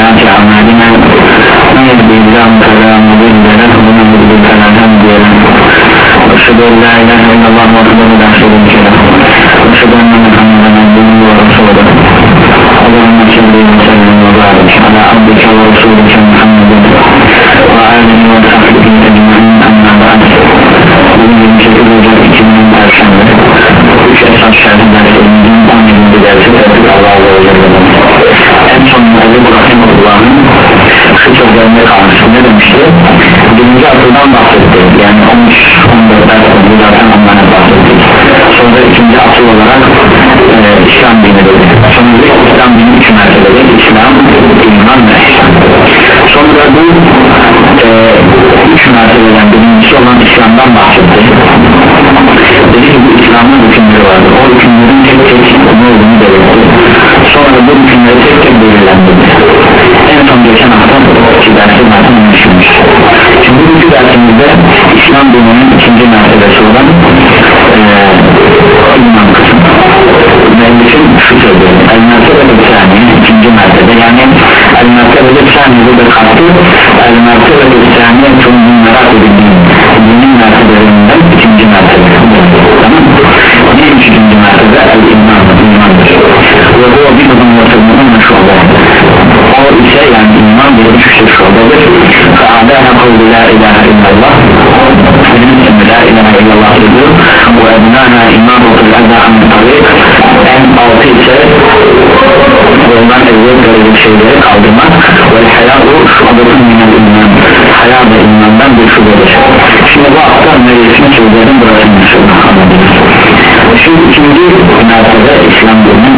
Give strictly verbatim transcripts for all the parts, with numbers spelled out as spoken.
سيئات أعمالنا من يهده الله فلا مضل له ومن يضلل فلا هادي له وأشهد أن لا إله إلا الله وحده لا شريك له وأشهد أن محمدا عبده ورسوله اللهم صل وسلم وبارك على عبدك ورسولك محمد وآله وصحبه أجمعين أما بعد bugün şekil olacak iki bin Perşembe üç esas şerhi derslerimizin on yılında dersi verdik Allah'a emanet. En son Ebu Rahimullah'ın şu sözlerinde kalmıştı. Ne demişti? Birinci asırdan bahsetti, yani on üç on dört ders oldu zaten ondan bahsettik. Sonra ikinci asır olarak e, İslam dini dedi. Sonra İslam dini üç mertebede İslam, iman ve ihsan. Sonra bu e, üç mertebeden birincisi olan İslam'dan bahsetti. Dedi ki bu İslam'ın hükümleri vardı, o hükümlerin tek tek ne olduğunu belirtti. Sonra bu hükümleri tek tek belirlendirdi. En son geçen hafta ki dersi zaten düşünmüş. Şimdi bu dersimizde İslam dininin ikinci mertebesi olan e, iman kısmı. Mevlüt'ün şu sözü el-mertebe saniye ikinci mertebe, yani el-mertebe saniye de kalktı el-mertebe saniye çok merak edildiği dinin mertebelerinden ikinci mertebe. Tamam mı? Neymiş ikinci mertebe? El-iman, imandır. Ve bu bir kadın ortamının meşhurda. O ise yani iman bir düşüşü şubadır. Fe'adâne kavlu la ilahe illallah, bilimse la ilahe illallah diyor. Ve ebnâna iman otul eda amin tarik. En altı ise ondan evvel görecek şeyleri kaldırmak. Ve hayâhu şubatın minel iman, hayâ ve imandan bir şubadır. Şimdi bu hafta meclisin sözlerin burasını anladınız. Şimdi ikinci mertebe İslam dininin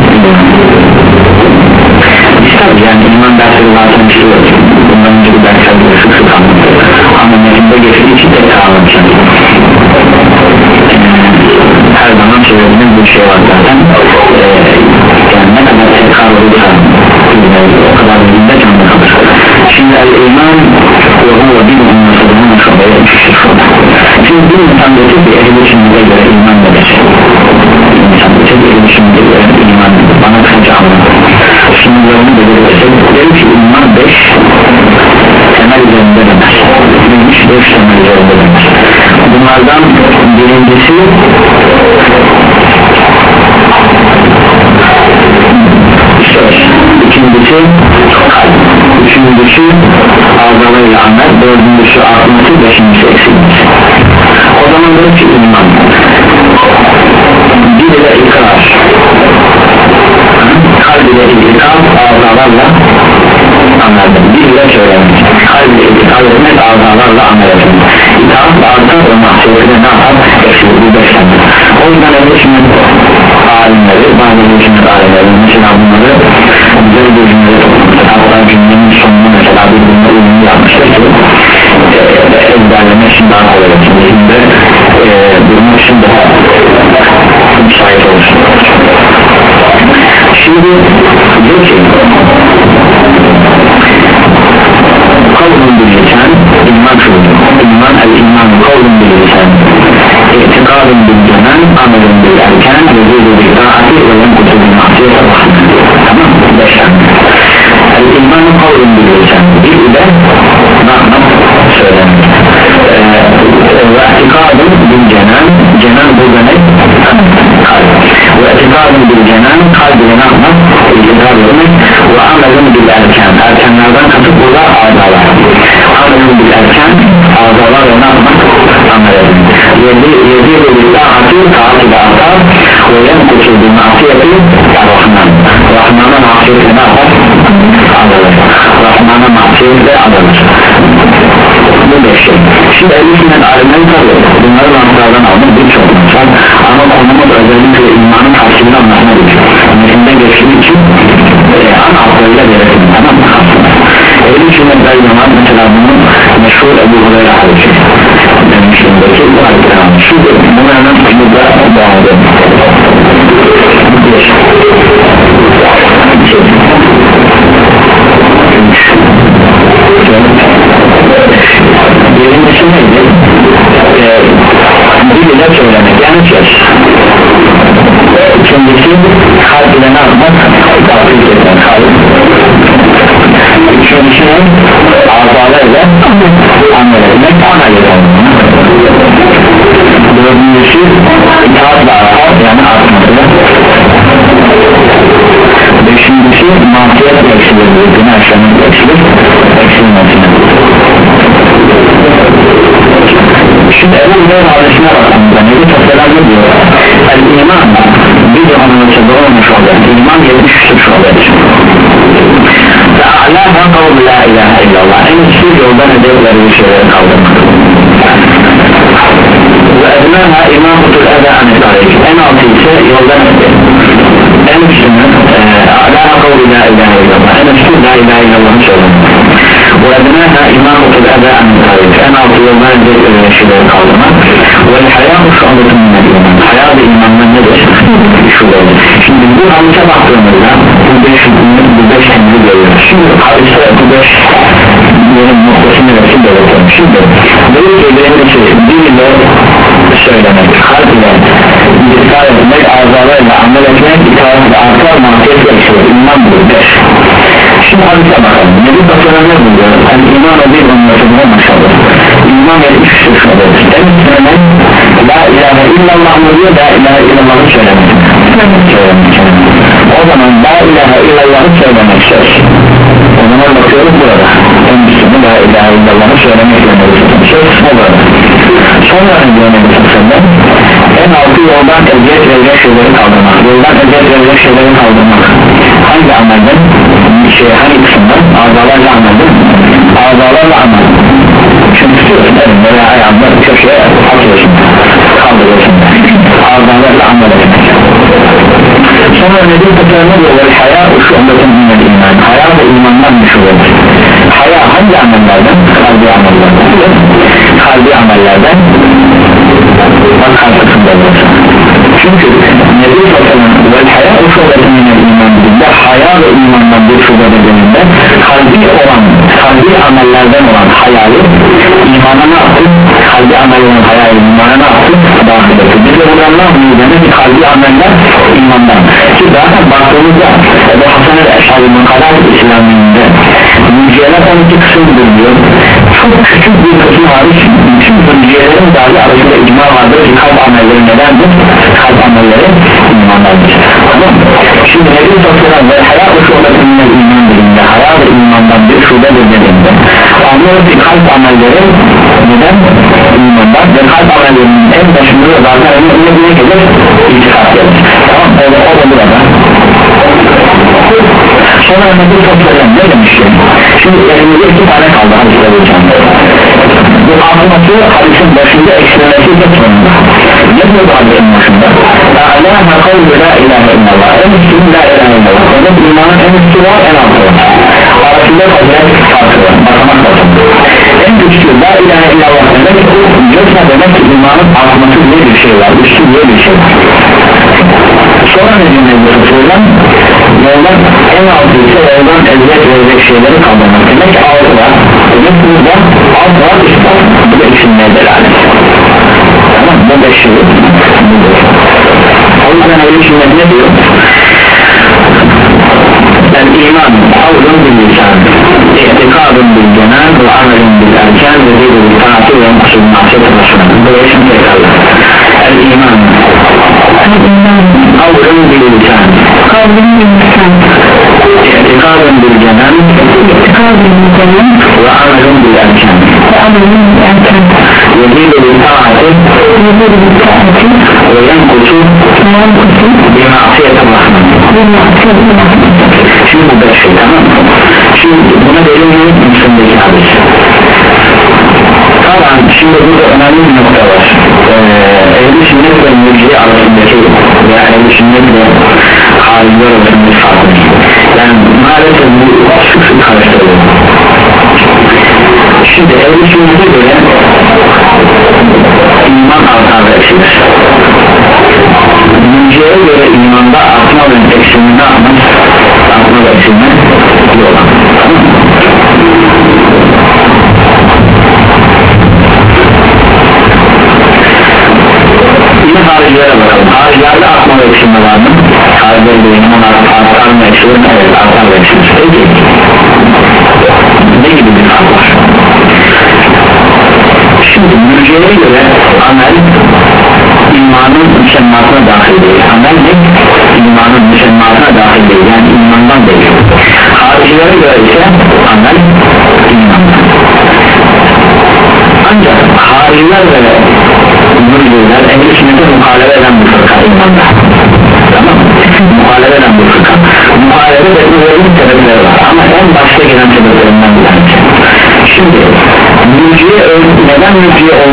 İslam, yani iman dersleri zaten işliyor. Bundan önce bir dersler sık sık anlatıyor. Ama metinde geçtiği için tekrar anlatacağım. Her zaman söylediğimiz bir şey var zaten. Ee, yani ne kadar tekrar olursa o kadar bilinde canlı kalır. Şimdi el-iman ve huve bir ummasadının şubaya düşüşür. Şimdi bir insan dedik ki ehl-i sünnete göre iman nedir? İnsan dedik ehl-i sünnete göre iman nedir? Bana kısaca anlatır. Sınırlarını belirlesek dedik ki iman beş temel üzerinde demez. Neymiş? Beş temel üzerinde demez. Bunlardan birincisi söz, ikincisi kalp, üçüncüsü ağzalarıyla amel, dördüncüsü aklımsı, beşincisi eksilmesi. O zaman dedik ki iman dil ile ikrar, kalb ile itikad, ağzalarla amel, dil ile söylemek, kalb ile itikad etmek, ağzalarla amel etmek. İtaat artar ve mahsiyetine ne yapar? Eksilir, bu beşlenir. O yüzden öyle şimdi alimleri, bazı cümle alimleri mesela bunları güzel bir cümle toplamışlar. Hatta cümlenin sonunu mesela bir cümle uyumlu yapmışlar ki e, ezberlemek için daha kolay olsun. Şimdi e, durmak için daha müsait olsun. Şimdi diyor ki kavlun bir lisan, iman şudur. İman el-iman kavlun bir lisan, itikadun bil cenan, amelun bil erken, vezidu bil taati ve yenkutu bil mahsiyet rahman. Tamam mı? Beşen. El-iman kavlun bir lisan, bir ile rahman söylenir. Ve itikadun bil cenan, cenan burada ne? Kalb. Ve itikadun bil cenan, kalb ile rahman itikad etmek. Ve amelun bil erken, erkenlerden katıp burada ağzalar. Amelun bil erken, ağzalar ve rahman amel etmek. Yedi ve billahi taati ve atar ve yenkutu bil mahsiyeti rahman. Rahman'a mahsiyeti ne yapar? Azalır. Rahman'a mahsiyeti azalır. Bu beş şey. Şimdi ehl-i sünnet alimleri tabi bunları laflardan almak birçok var ama konumuz özellikle imanın tahsilini anlatmak için metinde geçtiği için e, ana altlarıyla belirtin, tamam mı? Ehl-i sünnetler zaman mesela bunun meşhur Ebu Hureyre hadisi demişimdeki bu hadisler şudur, bunu hemen burada devam edelim. Birincisi neydi? Ee, dil ile söylemek, yani söz. İkincisi kalb ile ne yapmak? Kalp etmek, kalp. masiyet eksilir, günah işlemek eksilir, eksilmesine. Şimdi Ebu Hureyre hadisine baktığımızda Nebi Tasselam ne diyor? El-İman bir de anlatıldığı olmuş olur. İman yetmiş üç olur. Ve a'lâha kavlu la ilahe illallah. En üstü yoldan edevleri bir şeyleri kaldırmak. Ve ednâha imâmutul eda anetârik. En altı ise yoldan edevleri. En üstünü a'lâha kavlu la ilahe illallah. En üstü la ilahe illallah'ı söylemek. Ve ednâha imâmutul eda anetârik. En altı yoldan edevleri bir şeyleri kaldırmak. Ve hayâhu şu'abatun minel iman. Hayâ da imandan nedir? Şu'adır. Şimdi bu hadise baktığımızda bu beş bu beş emri görüyoruz. Şimdi hadise bu beş yerin noktası neresi belirtiyorum. Şimdi böyle birincisi dil ile söylemek, kalp ile itaat etmek, azalarıyla amel etmek, itaat ve artar mahiyet eksilir. İman bu beş. Şimdi hadise bakalım. Nebi Tasselam ne buluyor? Yani iman o bir anlatımda maşallah. İman yetmiş üç şuadır. En üstüne la ilahe illallah mı diyor? La ilahe illallah'ı söylemek. O zaman la ilahe illallah'ı söylemek söz. O zaman bakıyoruz burada. En üstüne la ilahe illallah'ı söylemek söz. O burada. Sonra önce Nebi Tasselam en altı yoldan eziyet verecek şeyleri kaldırmak. Yoldan eziyet verecek şeyleri kaldırmak. Hangi amelden? Şey, hangi kısımdan? Azalarla amelden. Azalarla amel. Çünkü tutuyorsun elinde veya ayağında köşeye atıyorsun, kaldırıyorsun. Azalarla amel etmek. Sonra Nebi Tasselam'a diyorlar haya şu anlatın minel iman. Haya da imandan düşürür. Haya hangi amellerden? Kalbi amellerden. Kalbi amellerden bak karşısında olursa. Çünkü Nebi Tasselam ve haya şu anlatın minel iman dediğinde haya ve imandan bir şube dediğinde kalbi olan, kalbi amellerden olan hayayı imana ne yaptı? Kalbi amel olan hayayı imana ne yaptı? Dahil etti. Biz de buradan ne yapıyoruz? Demek ki kalbi ameller imandan. Ki zaten baktığımızda Ebu Hasan el-Eş'ari Makalat İslamiyinde mücadele on iki kısımdır diyor. Çok küçük bir kısım hariç bütün mücadelelerin dahi arasında icma vardır ki kalp amelleri nedendir? Kalp amelleri imandandır. Tamam mı? Şimdi Nebi Tasselam ve hayat şubetinle iman dediğinde hayat ve imandan bir şubedir dediğinde anlıyoruz ki kalp amelleri neden? İmandan ve kalp amellerinin en başında da zaten önüne ne gelir? İtikad gelir. Tamam mı? Evet, o da burada. Sonra Nebi Tasselam ne demişti? Şimdi elimizde iki tane kaldı hadisler hocam. Bu anlaması hadisin başında eksilmesi de sonunda. Ne diyor bu hadisin başında? A'lâha kavlu la ilahe illallah. En üstü la ilahe illallah. Orada imanın en üstü var, en altı var. Arasında fazilet farkı var. Basamak bakın. En güçlü la ilahe illallah demek yoksa demek ki imanın artması diye bir şey var. Üstü diye bir şey var. Sonra ne diyor Nebi Tasselam? Yoldan en altı ise yoldan eziyet verecek şeyleri kaldırmak. Demek ki altı var. Demek ki burada alt var, üst var. Bu da eksilmeye delalet. Tamam, bu beş şey budur. O yüzden öyle sünnet ne diyor? El iman avlun bil lisan, i'tikadun bil cenan ve amelun bil erken ve zidul taati ve maksul mahset başına. Bu yaşam tekrarlar. El iman avlun bil lisan, kavlun bil lisan, i'tikadun bil cenan ve amelun bil erken ve zidul taati ve yankutu bir mahset başına. Şimdi bu beş şey, tamam mı? Şimdi buna verilmeyi Müslüm'deki hadis. Tamam, şimdi burada önemli bir nokta var. ee, Ehl-i sünnet ve mürciye arasındaki veya ehl-i sünnet ve halinde arasındaki farklı. Yani maalesef bu sık sık karıştırılıyor. Şimdi ehl-i sünnete göre iman artar ve eksilir. Mürciyeye göre imanda artma ve eksilme ne yapmaz? Artma ve eksilme yok. Yine haricilere bakalım. Haricilerde artma ve eksilme var mı? Haricilerde iman artar mı eksilir mi? Evet, artar ve eksilir. Peki ne gibi bir fark var? Şimdi mürciyeye göre amel imanın müsemmatına dahil değil. Amel de imanın müsemmatına dahil değil. Yani imandan değil.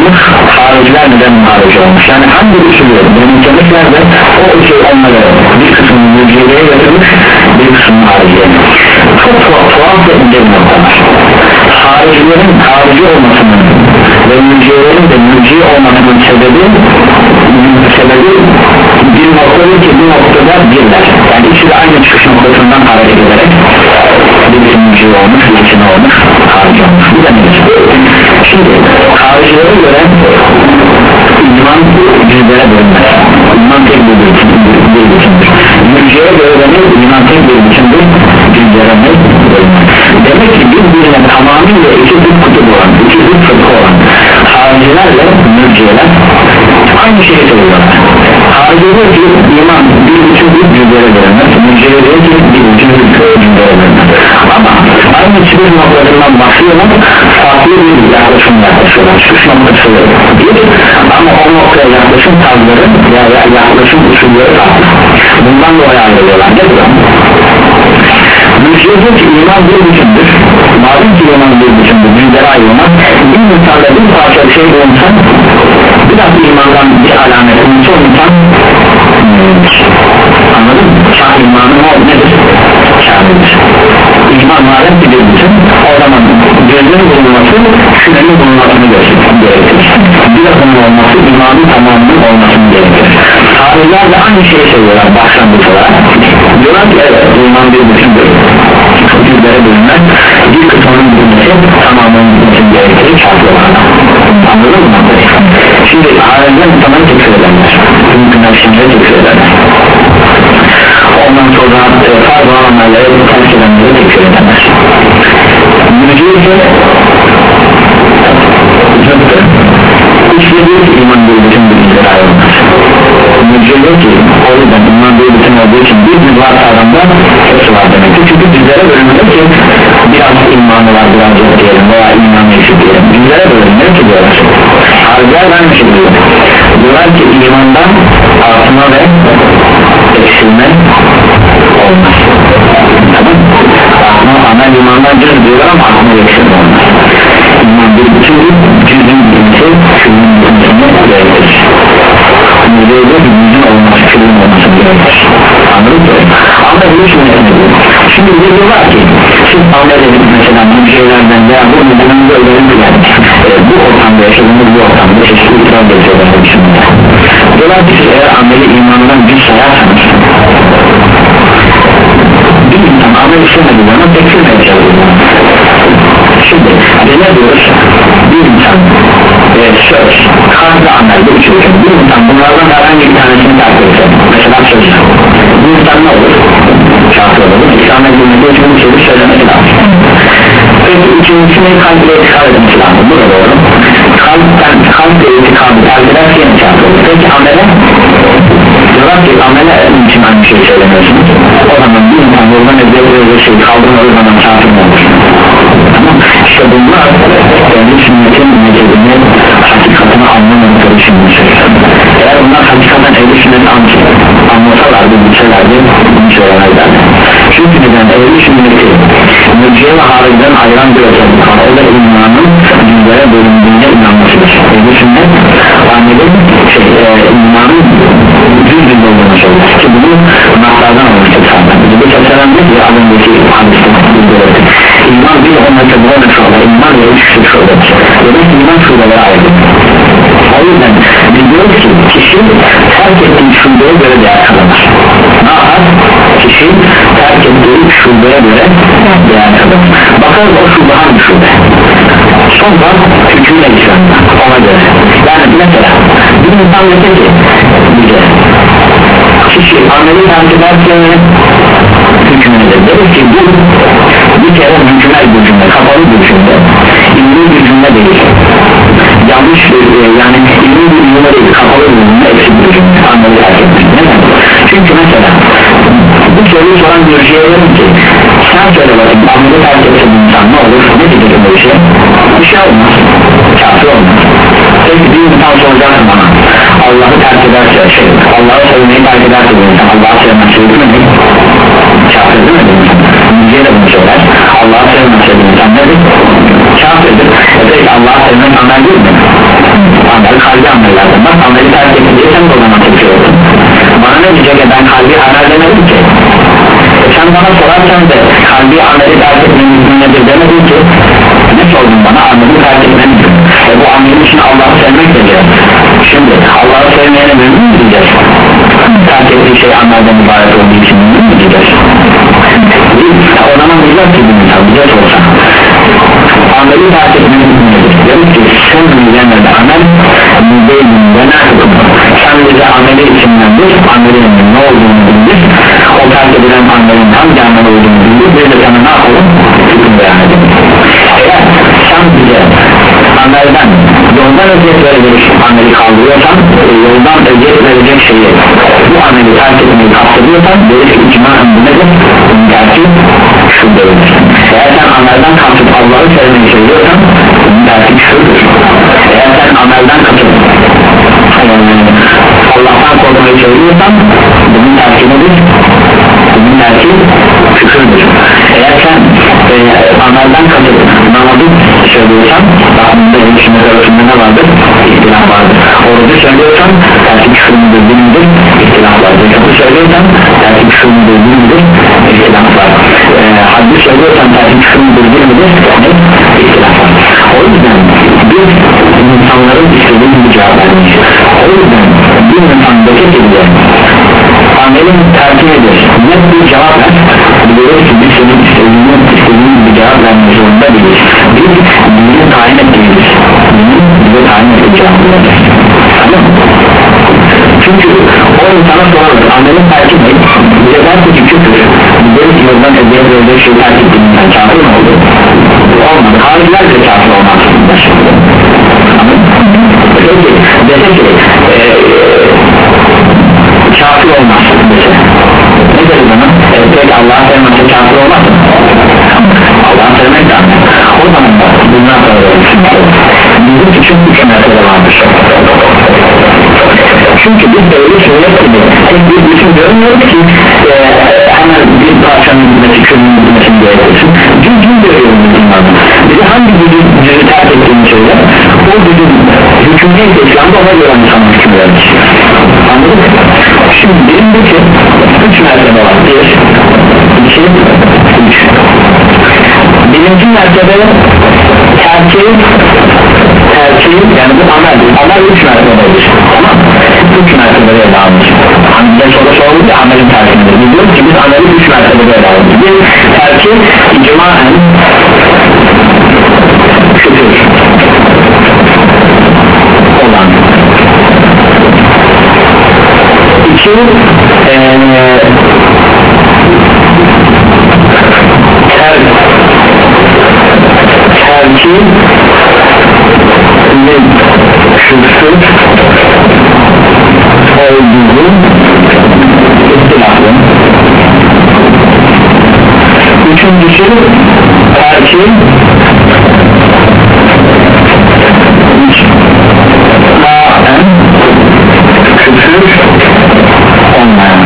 olmuş? Hariciler neden harici olmuş? Yani hangi usulü benimsemişler de o usul onları bir kısmını mürciyeye götürmüş, bir kısmını hariciye. Çok tuhaf ve ince bir noktalar. Haricilerin harici olmasının ve mürciyelerin de mürciye olmasının sebebi sebebi bir noktada ki bu noktada birler. Yani ikisi de aynı çıkış noktasından hareket ederek birisi mürciye olmuş, birisi ne olmuş? Harici olmuş. Bu da nedir? Şimdi haricilere göre iman cüzlere bölünmez. İman tek bir bütündür. Mürciyeye göre de iman tek bir bütündür, cüzlere bölünmez. Demek ki birbirine tamamıyla iki zıt kutup olan, iki zıt fırka olan haricilerle mürciyeler aynı şeyi söylüyorlar. Harici diyor ki iman bir bütün bir cüzlere bölünmez, mürciye diyor ki bir bütün bir cüzlere bölünmez. Ama aynı çıkış noktalarından başlıyorlar, farklı bir yaklaşım yaklaşıyorlar. Çıkış noktası bir ama o noktaya yaklaşım tarzları ya yaklaşım usulleri farklı. Bundan dolayı ayrılıyorlar. Ne diyor? Mürciye diyor ki iman bir bütündür. Madem ki iman bir bütündür, cüzlere ayrılmaz. Bir insanda bir parça bir şey bulunsa, biraz imandan bir alamet bulunsa o insan anladın mı? Şah imanın o nedir? Kamildir. İman madem ki bir bütün, o zaman gözün bulunması, şüphenin bulunmasını gerektirir. Birazının olması, imanın tamamının olmasını gerektirir. Hariciler de aynı şeyi söylüyorlar başlangıç olarak. Diyorlar ki evet, iman bir bütündür. Cüzlere bölünmez, bir kısmının bulunması, tamamının bulunması gerektirir, şartlı olarak. Anladın mı? Şimdi hariciler insanları tekrar ederler. Mümkünler şimdi tekrar ederler. Ondan sonra e, farz olanlarları terk edenleri tekrar ederler. Mürciye ise zıttır. İstediği ki iman bir bütün bilgileri ayrılmaz. Mürciye diyor ki o yüzden iman bir bütün olduğu için bir düz varsa adamda hepsi var demektir. Çünkü düzlere bölünmüyor ki biraz imanı var, biraz yok diyelim veya imanı eksik diyelim. Düzlere bölünmüyor ki diyorlar. Hariciler aynı şey diyor. Diyorlar ki imandan artma ve eksilme olmaz. Tamam. Artma, amel imandan cüz diyorlar ama artma ve eksilme olmaz. İman bir bütündür, cüzün bilgisi, külün bilgisini gerektirir. Müzeyde bir cüzün olması, külün olması gerektirir. Anladın mı? Ama bir sünnetine diyor. Şimdi bir diyorlar ki siz amel edip mesela müzeylerden veya bu müzenin öğrenin yani e, bu ortamda yaşadığımız bu ortamda çeşitli itiraz ediyorlar bir sünnete. Diyorlar ki siz eğer ameli imanından cüz sayarsanız bir insan amel işlemediği zaman tekfir mi edeceğiz? Şimdi ne diyoruz? Bir insan e, söz, kalp ve amelde üçüncü bir insan bunlardan herhangi bir tanesini takip etse mesela söz bu insan ne olur? Şartı olur İslam edilmede üçüncü sözü söylemesi lazım. Peki üçüncüsünü kalp ile etikad etmesi lazım. Bu da doğru. Kalpten, kalp ile etikadı terk ederse yine şartı olur. Peki amele? Diyorlar ki amele için aynı şeyi söylemiyorsunuz. O zaman bir insan yoldan ediyor bir şey kaldırmadığı zaman şartı mı olur? Tamam. İşte bunlar kendi sünnetin mezhebini hakikatini anlamadıkları için eğer bunlar hakikaten ehli sünnet anlasalardı bilselerdi bunu söylemezlerdi. Çünkü neden ehli sünneti mürciye ve hariciden ayıran bir özellik var. O da imanın cüzlere bölündüğüne inanmasıdır. Ehli sünnet annenin şey, e, imanın düz düz olduğunu söyler ki bunu naklardan almıştır zaten. Bu keselendir ya az önceki hadiste bildirildi. İman bir o mezhebine ne şöyle iman ve üç küçük şöyle demek iman şubeleri ayrı. O yüzden biz diyoruz ki kişi terk ettiği şubeye göre değer kazanır. Ne yapar? Kişi terk ettiği şubeye göre değer kazanır. Bakalım o şube hangi şube? Sonra hükümle İslam'da ona göre. Yani mesela bir insan dese ki bize kişi ameli terk ederse hükümledir. Deriz ki bu bir kere mükemmel bir cümle, kapalı bir cümle, ilmi bir cümle değil. Yanlış bir, yani ilmi bir cümle değil, kapalı bir cümle, eksik bir cümle, ameli terk etmek. Neden? Çünkü mesela bu soruyu soran bir şey diyorum ki sen söyle bakayım, ameli terk etse bir insan ne olur? Ne diyecek bu işe? Bir şey olmaz, kafir olmaz. Peki bir insan soracaksın bana, Allah'ı terk ederse şey, Allah'ı sevmeyi terk ederse bir insan, Allah'ı sevmezse değil mi? Kafir değil mi? Müziğe de bunu söyler, Allah'ı sevmezse bir insan nedir? Kafirdir. Peki Allah'ı sevmek amel değil mi? amel kalbi amellerden. Bak ameli terk edilirsen o zaman tekrar olur. Bana ne diyecek ya, ben kalbi amel demedim ki. Sen bana sorarsan da kalbi ameli terk etmenin nedir demedin ki. Ne sordun bana? Ameli terk etmenin. E bu amelin için Allah'ı sevmek de gerek. Şimdi Allah'ı sevmeyene mümkün mü diyeceğiz? Terk ettiği şey amelden ibaret olduğu için mümkün mü diyeceğiz? O zaman diyeceğiz ki bir insan bize sorsa ameli terk etmenin nedir? Diyoruz ki sen müzemmede amel müzeyim ve ne hukum? Sen bize ameli isimlendir, amelinin ne olduğunu bildir, o terk edilen amelin hangi amel olduğunu bildir, biz de sana ne yapalım? Hüküm beyan edelim. Eğer sen bize amelden yoldan eziyet verecek ameli kaldırıyorsan, yoldan eziyet verecek şeyi, bu ameli terk etmeyi kastediyorsan, deriz ki icmaen bu nedir? Bunun terki şu değildir. Eğer sen amelden kasıp Allah'ı sevmeyi seviyorsan, bunun terki şudur. Eğer sen amelden kasıp Allah'tan korkmayı seviyorsan, bunun terki nedir? Bunun terki küfürdür. Eğer sen e, amelden kasıp namazı söylüyorsan, bunda ilişkimiz arasında ne vardır? İhtilaf vardır. Orucu söylüyorsan terki küfüründür, dindir, ihtilaf vardır. Kapı söylüyorsan terki küfüründür, dindir, ihtilaf var. E, haddi söylüyorsan terki küfüründür, dindir, ihtilaf var. O yüzden biz insanların istediği bir cevap vermiş. O yüzden bir insandaki gibi amelin terki nedir? Net bir cevap ver. Biliyoruz ki biz senin istediğin, istediğin bir cevap vermek zorunda değiliz. Biz bizi tayin ettiğimiz, bize tayin ettiği cevap vereceğiz. Tamam mı? Çünkü o insana sorarız, amelin terki ne? Bize derse ki küfür, bizleri yoldan eziyet verecek şey terk ettiğinden kafir mi oldu? Olmadı, hariciler de kafir olmaz. Peki, dese ki ee, kafir olmaz dese. Ne deriz ona? E, peki Allah'a sevmezse kafir olmaz mı? Allah'a sevmek lazım. O zaman da bundan sonra bizim için üç mesele vardır. Çünkü biz böyle sünnet gibi tek bir bütün görmüyoruz ki e, hemen bir parçanın gitmesi, köyünün gitmesini gerekirsin. Cüz cüz görüyoruz bunlardan. Bize hangi gücü cüzü terk ettiğini söyle, o gücün hüküm neyse İslam'da ona göre insan hüküm verir. Anladın mı? Şimdi birincisi üç mertebe var. Bir, iki, üç. Birinci mertebe terki, terki yani bu amel, amel üç mertebedir. Tamam mı? Üç mertebeye dağılmış. Hani bize soru soruldu ya amelin terkidir. Biz diyoruz ki biz ameli üç mertebeye dağılmış. Bir terki icmaen küfür olan. İki ee, ter, terki ve küfür olduğu ihtilafı. Üçüncüsü terki icmaen küfür olmayan.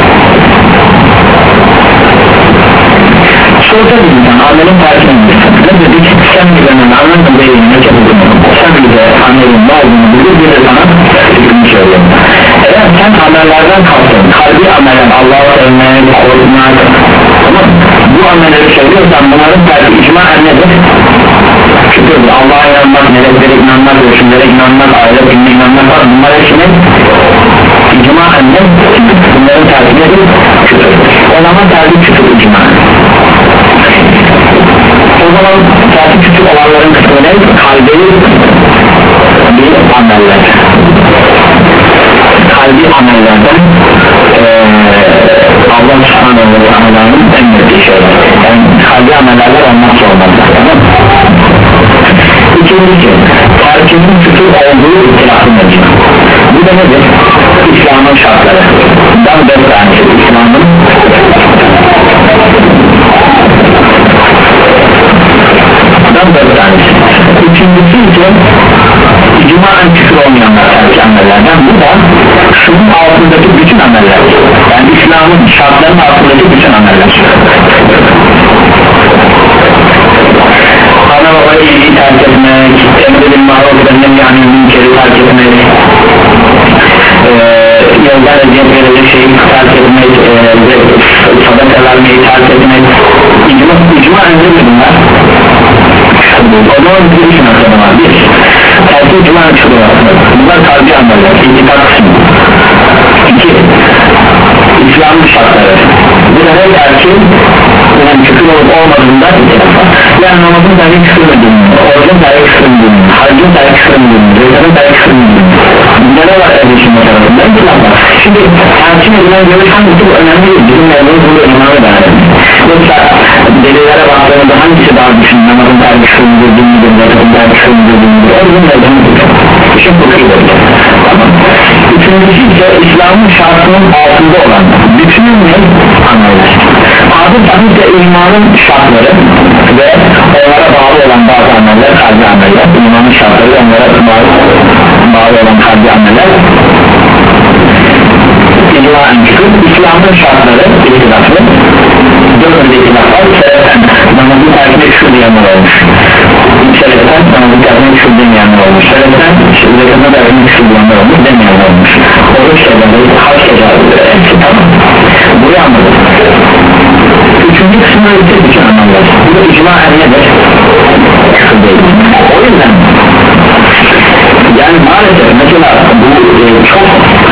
Sorda bir insan amelin terkini ne dedik? Sen bize anlamda değil, ne çabuk sen bize amelin ne olduğunu bilir, bir de sana hükmü söylüyor. Eğer sen amellerden kalktın, kalbi ameller Allah'ı sevmek, korkmak, tamam, bu amelleri söylüyorsan bunların terki icmaen nedir? Şükür Allah'a inanmak, meleklere inanmak, ölçümlere inanmak, ahiret gününe inanmak var, bunlar hepsinin icmaen ne? Bunların terki nedir? Küfür. O zaman terki küfür icmaen. O zaman terki küfür olanların kısmı ne? Kalbi bir ameller. Kalbi amellerden ee, Allah subhanahu ve teala'nın emrettiği şeyler. Yani kalbi amellerden olmazsa olmazlar. Tamam mı? İkincisi, terkinin küfür olduğu ihtilafı nedir? Bu da nedir? İslam'ın şartları. Ben dört tanesi İslam'ın ben dört tanesi. Üçüncüsü ise icmaen küfür olmayanlar terki amellerden. Bu da şunun altındaki bütün ameller. Yani İslam'ın şartlarının altındaki bütün ameller. Ana baba iyiliği terk etmek, emredin maruf edenler yani münkeri terk etmek, Ne oldu bir için aslında var bir tersi icma çıkıyor bunlar kalbi anlarlar itikad kısmı iki İslam'ın şartları bu da ne der ki yani küfür olup olmadığında yani namazın tersi küfürmediğini orucun tersi küfürmediğini harcın tersi küfürmediğini zekatın tersi küfürmediğini bunda ne var erişimde tarafında İslam var şimdi tersi edilen görüş hangisi bu önemli değil bizim mevzumuz bunu önemli değerli yoksa delillere baktığımızda hangisi daha düşün namazın tersi küfürmediğini zekatın tersi küfürmediğini o bizim mevzumuz işin fıkhıdır tamam üçüncüsü ise İslam'ın şartının altında olan bütün ne anlayış adı tabi de imanın şartları ve onlara bağlı olan bazı ameller kalbi ameller imanın şartları ve onlara bağlı, bağlı olan kalbi ameller icmaen çıkıp İslam'ın şartları itilaflı dördüncü itilaflar sebepten namazın terkine küfür diyenler olmuş sebepten namazın terkine küfür demeyenler olmuş sebepten zekatın terkine küfür diyenler olmuş demeyenler olmuş oruç şeyleri haç şeyleri hepsi tamam burayı anladık üçüncü kısmı öğretir için anlamlar bu da icmaen nedir? Küfür değil o yüzden yani maalesef mesela bu e, çok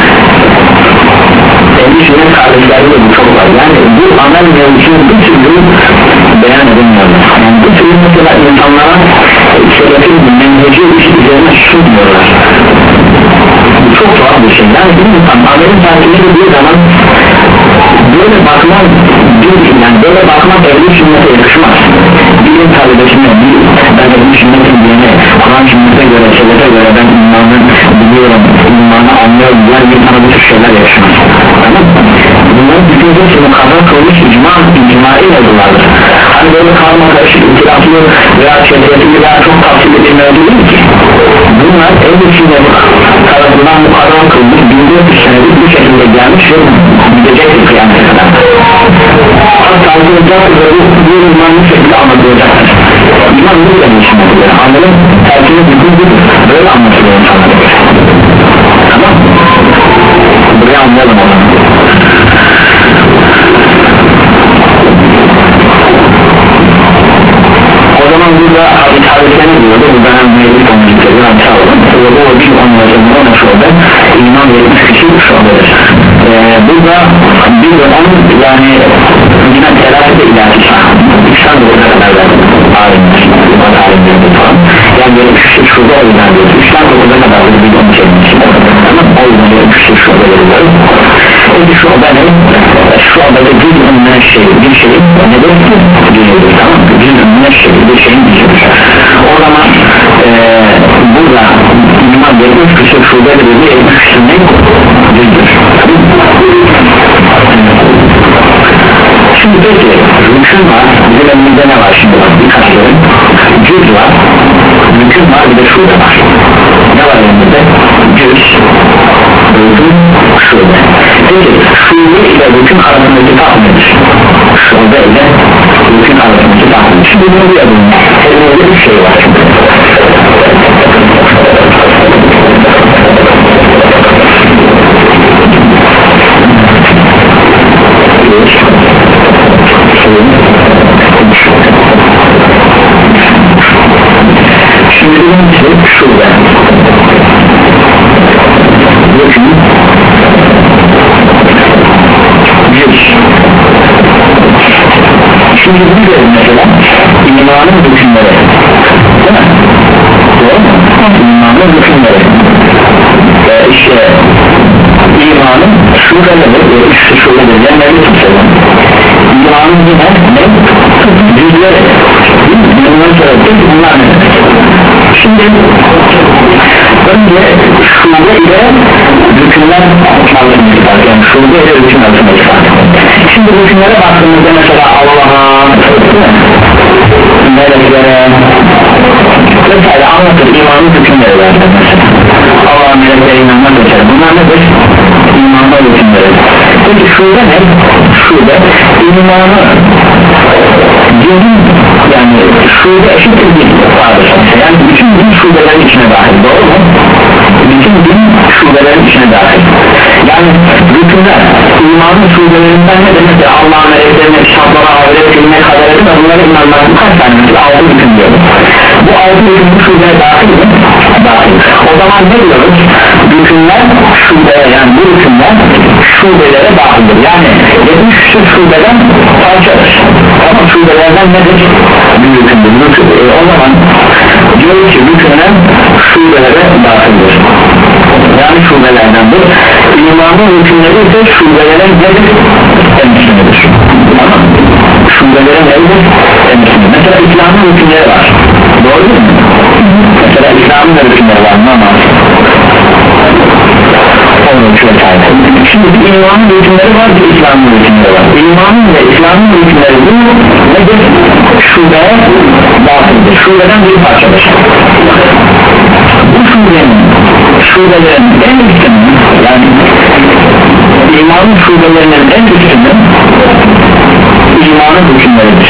Endi sünnet kardeşlerde bu çok var yani bu amel mevzusunu bir türlü beyan edilmiyor yani bu türlü mesela insanlara sebebin menheci üzerine sunmuyorlar bu çok tuhaf bir şey yani bir insan amelin takip edildiği zaman böyle bakmak değil yani böyle bakmak ehli sünnete yakışmaz bilim talebesine bir ben ehli sünnetin diyene Kur'an sünnete göre sebebe göre ben imanı biliyorum imanı anlıyorum diğer bir tane bu tür şeyler yaşamaz tamam mı? Bunların bütün hepsi mukadder kılmış icma, icmai mevzulardır hani böyle karma karışık itiraflı veya şehriyetli veya çok tavsiye edilmeye değil ki bunlar ehli sünnet tarafından mukadder kılmış bin dört yüz senedir bu şekilde gelmiş ve gidecektir kıyamete kadar hatta anlayacaktır ve bu imanı bu şekilde anlatılacaktır iman bu da bir şey anladın terkini bütün böyle anlatılıyor insanlara tamam buraya anlayalım o zaman o zaman burada hadis hadisler ne diyordu bu dönem mevcut olmuştur yani sağladım ve bu o bir anlayacağımda ne şurada iman yetmiş kişi şuradadır ee, burada bir de onun yani yine telafi de ilahi İslam yoluna kadar verdim alimler iman alimleri falan yani yetmiş kişi şurada o yüzden diyoruz İslam yoluna kadar bir onu çekmişsin tamam o yüzden yetmiş kişi şurada veriyoruz peki şu anda ne? şu anda da bir ünlü şey bir şey nedir? Cüzdür tamam mı? Bir ünlü şey bir şeyin cüzdür o zaman ee, burada iman yetmiş kişi şurada veriyoruz yetmiş kişi ne? Cüzdür şimdi peki rükün var bizim elimizde ne var şimdi bak birkaç görün cüz var rükün var bir de şurada var ne var elimizde cüz rükün şurada peki şurada ile rükün arasındaki fark nedir şurada ile rükün arasındaki fark nedir şimdi bunu bir adım elimizde bir şey var şimdi birincisi şurada rükün cüz şimdi bunu görün mesela imanın rükünleri değil mi? doğru mu? imanın rükünleri ee, işte imanın şuradadır üstü şuradadır yani ne tutalım imanın yine ne? cüzleri bundan sonra peki bunlar ne demek? şimdi önce şube ile rükünler arasındaki fark yani şube ile rükün arasındaki fark şimdi rükünlere baktığımızda mesela Allah'a meleklere vesaire anlatır imanın rükünleri var mesela Allah'a meleklere inanmak vesaire bunlar nedir? İmanın rükünleri peki şube ne? şube imanı dinin yani şube eşittir din yani bütün din şubelerin içine dahil doğru mu? bütün din şubelerin içine dahil yani rükünler imanın şubelerinden ne demek ki Allah'ın meleklerine, kitaplara, ahiret, ilme, kaderine bunlara inanmak bu kaç tane mesela altı rükün diyoruz bu altı hükümlü şubeye dahil mi? Dahil. O zaman ne diyoruz? Hükümler şubeye, yani bu hükümler şubelere dahildir. Yani yetmiş küsur şubeden parçadır. Ama şubelerden nedir? Bir hükümdür. E, o zaman diyor ki hükümler şubelere dahildir. Yani şubelerdendir. İmanın hükümleri ise şubelere nedir? Temsilidir. Ama şubelere nedir? Temsilidir. Mesela İslam'ın hükümleri var. Doğru değil mi? Mesela İslam'ın hükümleri var. Namaz, şimdi bir imanın hükümleri var, bir İslam'ın hükümleri var. İmanın ve İslam'ın hükümleri bu nedir? Şubeye dahildir. Şubeden bir parçadır. Bu şubenin, şubelerin en üstünün, yani imanın şubelerinin en üstünün imanın hükümleridir.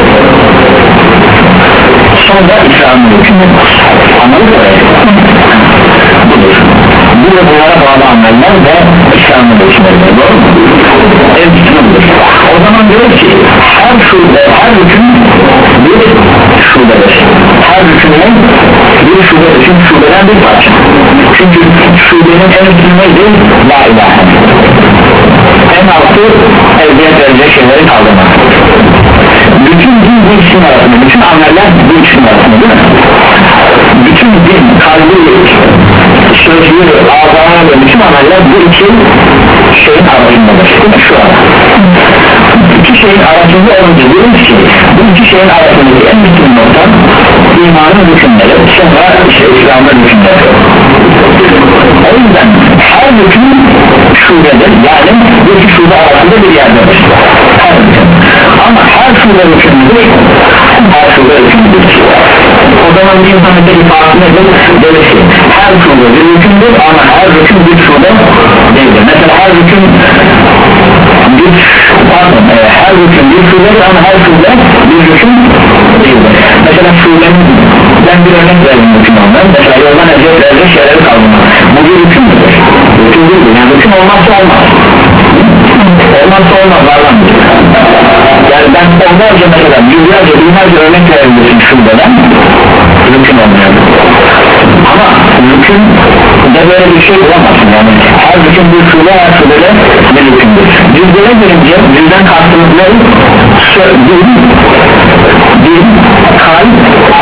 Sonra İslam'ın hükümleri. Anladın mı? Budur. Bu da bunlara bağlı ameller ve İslam'ın hükümleri. Doğru mu? En üstünü budur. O zaman diyor ki her şube, her hüküm bir şubedir. Her hükümün bir şubedir. Çünkü şubeden bir parça. Çünkü şubenin en üstünü neydi? La ilahe. En altı eziyet verecek şeyleri kaldırmak. Bütün din bu ikisinin arasında, bütün ameller bu ikisinin arasında değil mi? Bütün din, kalbi, sözlü, ağzına ve bütün ameller bu iki şeyin arasındadır. Şu an iki şeyin arasında olunca diyoruz ki bu iki şeyin arasındaki en bütün nokta imanın hükümleri, sonra işte İslam'ın hükümleri. O yüzden her hüküm şubedir, yani bu iki şube arasında bir yerdedir. Her hüküm. Ama her şube hükümdür, her şube hükümdür. O zaman bir insanın bir farkı nedir? Böyle ki her şube bir hükümdür ama her hüküm bir şube değildir. Mesela her hüküm bir pardon, e, her hüküm bir şubedir ama her şube bir hüküm değildir. Mesela şubenin, ben bir örnek vereyim hüküm ondan. Mesela yoldan eziyet verecek şeyleri kaldırmak. Bu bir hüküm müdür? Hüküm değildir. Yani hüküm olmazsa olmaz. Olmazsa olmaz varlandır. Yani ben onlarca mesela yüzlerce binlerce örnek verebilirim şubeden hüküm olmuyor. Ama hüküm de böyle bir şey bulamazsın. Yani her hüküm bir şube, her şubede bir hükümdür. Cüzdere gelince cüzden kastımız ne? Din, din, kalp,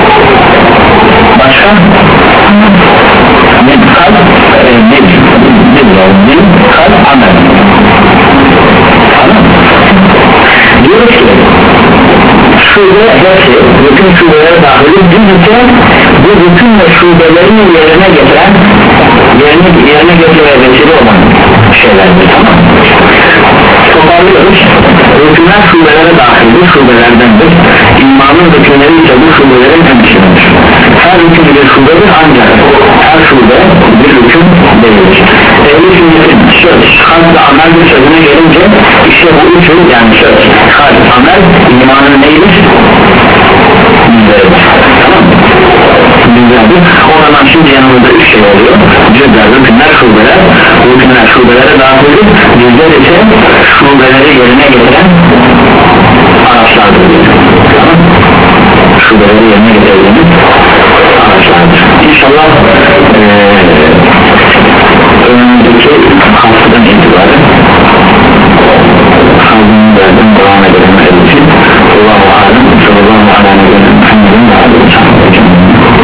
başka ne? Kalp, e, dil, dil, dil, kalp, amel. Anladın mı? Diyoruz ki şube hepsi, bütün şubelere dahil edilirse bu bütün ve şubelerin yerine getiren yerine, yerine getirmeye vesile olan şeylerdir, tamam mı? Toparlıyoruz. Hükümler şubelere dahildir, şubelerdendir. İmanın hükümleri ise bu şubelerin temsilidir. Her hüküm bir şubedir ancak her şube bir hüküm değildir. Ehli sünnetin söz, kalp ve amel bir sözüne gelince işte bu üçü, yani söz, kalp, amel imanın neydir? Bizleridir. Tamam mı? Bizlerdir. O zaman şimdi yanımızda üç şey oluyor. Cüzler, hükümler, şubeler. Hükümler şubelere dahildir. Bizler ise şubeleri yerine getiren araçlardır. Tamam mı? Şubeleri yerine getirebiliriz araçlardır. İnşallah ee, önümüzdeki haftadan itibaren kaldığımız yerden devam edelim. Allahu alem, sallallahu aleyhi ve sellem.